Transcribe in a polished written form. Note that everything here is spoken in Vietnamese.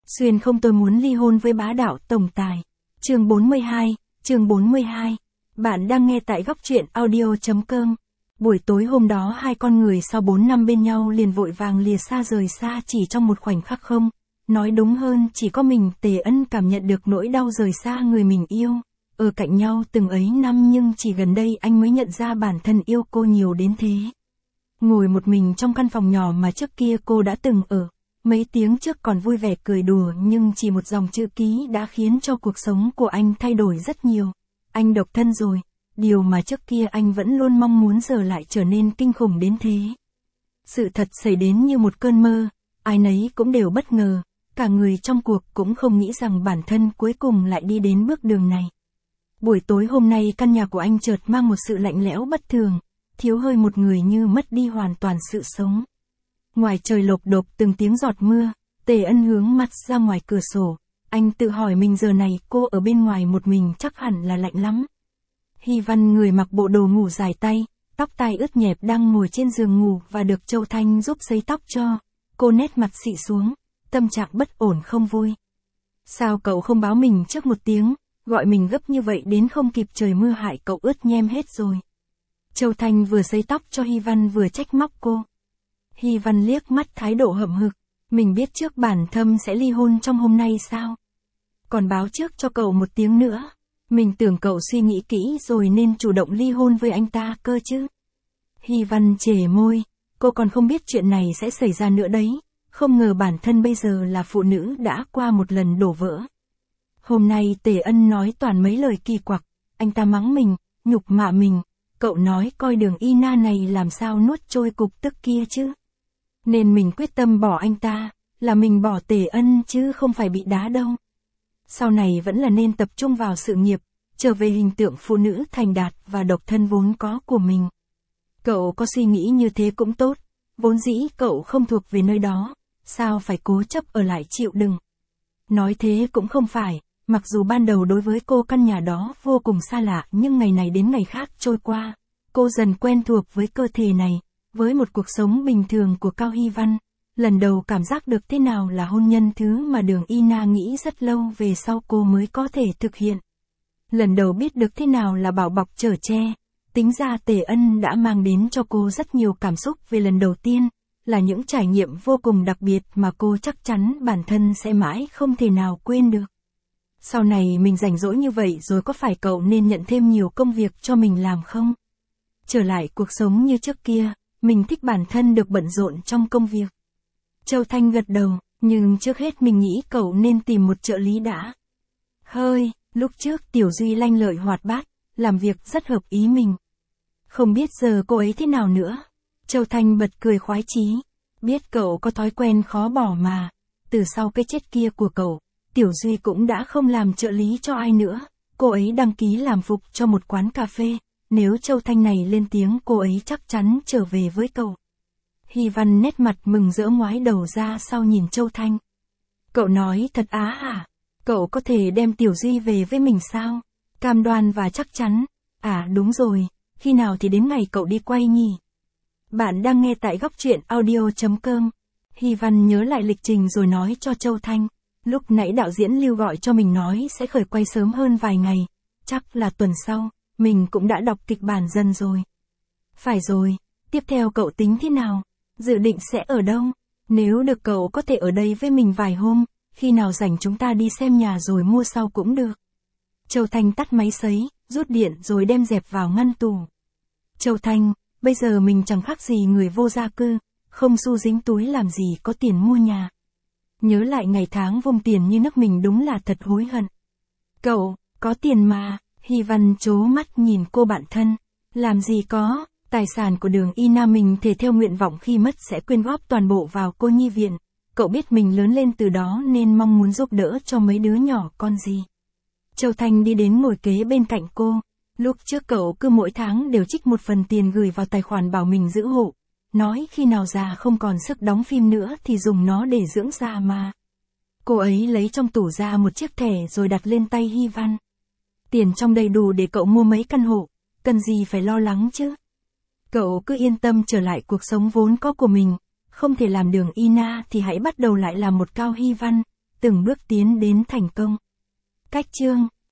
Xuyên không, tôi muốn ly hôn với bá đạo tổng tài. Chương 42. Bạn đang nghe tại góc truyện audio.com. Buổi tối hôm đó hai con người sau 4 năm bên nhau liền vội vàng lìa xa rời xa chỉ trong một khoảnh khắc không. Nói đúng hơn chỉ có mình Tề Ân cảm nhận được nỗi đau rời xa người mình yêu. Ở cạnh nhau từng ấy năm nhưng chỉ gần đây anh mới nhận ra bản thân yêu cô nhiều đến thế. Ngồi một mình trong căn phòng nhỏ mà trước kia cô đã từng ở. Mấy tiếng trước còn vui vẻ cười đùa nhưng chỉ một dòng chữ ký đã khiến cho cuộc sống của anh thay đổi rất nhiều. Anh độc thân rồi, điều mà trước kia anh vẫn luôn mong muốn giờ lại trở nên kinh khủng đến thế. Sự thật xảy đến như một cơn mơ, ai nấy cũng đều bất ngờ, cả người trong cuộc cũng không nghĩ rằng bản thân cuối cùng lại đi đến bước đường này. Buổi tối hôm nay căn nhà của anh chợt mang một sự lạnh lẽo bất thường, thiếu hơi một người như mất đi hoàn toàn sự sống. Ngoài trời lộp độp từng tiếng giọt mưa, Tề Ân hướng mặt ra ngoài cửa sổ, anh tự hỏi mình giờ này cô ở bên ngoài một mình chắc hẳn là lạnh lắm. Hy Văn người mặc bộ đồ ngủ dài tay, tóc tai ướt nhẹp đang ngồi trên giường ngủ và được Châu Thanh giúp sấy tóc cho, cô nét mặt xị xuống, tâm trạng bất ổn không vui. Sao cậu không báo mình trước một tiếng, gọi mình gấp như vậy đến không kịp trời mưa hại cậu ướt nhem hết rồi. Châu Thanh vừa sấy tóc cho Hy Văn vừa trách móc cô. Hy Văn liếc mắt thái độ hậm hực, mình biết trước bản thân sẽ ly hôn trong hôm nay sao? Còn báo trước cho cậu một tiếng nữa, mình tưởng cậu suy nghĩ kỹ rồi nên chủ động ly hôn với anh ta cơ chứ. Hy Văn chề môi, cô còn không biết chuyện này sẽ xảy ra nữa đấy, không ngờ bản thân bây giờ là phụ nữ đã qua một lần đổ vỡ. Hôm nay Tề Ân nói toàn mấy lời kỳ quặc, anh ta mắng mình, nhục mạ mình, cậu nói coi đường Ina này làm sao nuốt trôi cục tức kia chứ. Nên mình quyết tâm bỏ anh ta, là mình bỏ Tề Ân chứ không phải bị đá đâu. Sau này vẫn là nên tập trung vào sự nghiệp, trở về hình tượng phụ nữ thành đạt và độc thân vốn có của mình. Cậu có suy nghĩ như thế cũng tốt, vốn dĩ cậu không thuộc về nơi đó, sao phải cố chấp ở lại chịu đựng. Nói thế cũng không phải, mặc dù ban đầu đối với cô căn nhà đó vô cùng xa lạ nhưng ngày này đến ngày khác trôi qua, cô dần quen thuộc với cơ thể này. Với một cuộc sống bình thường của Cao Hy Văn, lần đầu cảm giác được thế nào là hôn nhân thứ mà đường Ina nghĩ rất lâu về sau cô mới có thể thực hiện. Lần đầu biết được thế nào là bảo bọc chở che, tính ra Tề Ân đã mang đến cho cô rất nhiều cảm xúc về lần đầu tiên, là những trải nghiệm vô cùng đặc biệt mà cô chắc chắn bản thân sẽ mãi không thể nào quên được. Sau này mình rảnh rỗi như vậy rồi có phải cậu nên nhận thêm nhiều công việc cho mình làm không? Trở lại cuộc sống như trước kia. Mình thích bản thân được bận rộn trong công việc. Châu Thanh gật đầu, nhưng trước hết mình nghĩ cậu nên tìm một trợ lý đã. Lúc trước Tiểu Duy lanh lợi hoạt bát, làm việc rất hợp ý mình. Không biết giờ cô ấy thế nào nữa. Châu Thanh bật cười khoái chí. Biết cậu có thói quen khó bỏ mà. Từ sau cái chết kia của cậu, Tiểu Duy cũng đã không làm trợ lý cho ai nữa. Cô ấy đăng ký làm phục cho một quán cà phê. Nếu Châu Thanh này lên tiếng cô ấy chắc chắn trở về với cậu. Hy Văn nét mặt mừng rỡ ngoái đầu ra sau nhìn Châu Thanh. Cậu nói thật á hả? Cậu có thể đem Tiểu Duy về với mình sao? Cam đoan và chắc chắn. À đúng rồi, khi nào thì đến ngày cậu đi quay nhỉ? Bạn đang nghe tại góc truyện audio.com. Hy Văn nhớ lại lịch trình rồi nói cho Châu Thanh. Lúc nãy đạo diễn Lưu gọi cho mình nói sẽ khởi quay sớm hơn vài ngày. Chắc là tuần sau. Mình cũng đã đọc kịch bản dần rồi. Phải rồi, tiếp theo cậu tính thế nào? Dự định sẽ ở đâu? Nếu được cậu có thể ở đây với mình vài hôm, khi nào rảnh chúng ta đi xem nhà rồi mua sau cũng được. Châu Thanh tắt máy sấy, rút điện rồi đem dẹp vào ngăn tủ. Châu Thanh, bây giờ mình chẳng khác gì người vô gia cư, không xu dính túi làm gì có tiền mua nhà. Nhớ lại ngày tháng vung tiền như nước mình đúng là thật hối hận. Cậu, có tiền mà. Hy Văn trố mắt nhìn cô bạn thân. Làm gì có, tài sản của đường Ina mình thể theo nguyện vọng khi mất sẽ quyên góp toàn bộ vào cô nhi viện. Cậu biết mình lớn lên từ đó nên mong muốn giúp đỡ cho mấy đứa nhỏ con gì. Châu Thanh đi đến ngồi kế bên cạnh cô. Lúc trước cậu cứ mỗi tháng đều trích một phần tiền gửi vào tài khoản bảo mình giữ hộ. Nói khi nào già không còn sức đóng phim nữa thì dùng nó để dưỡng già mà. Cô ấy lấy trong tủ ra một chiếc thẻ rồi đặt lên tay Hy Văn. Tiền trong đầy đủ để cậu mua mấy căn hộ, cần gì phải lo lắng chứ. Cậu cứ yên tâm trở lại cuộc sống vốn có của mình, không thể làm đường Ina thì hãy bắt đầu lại làm một Cao Hy Văn, từng bước tiến đến thành công. Cách chương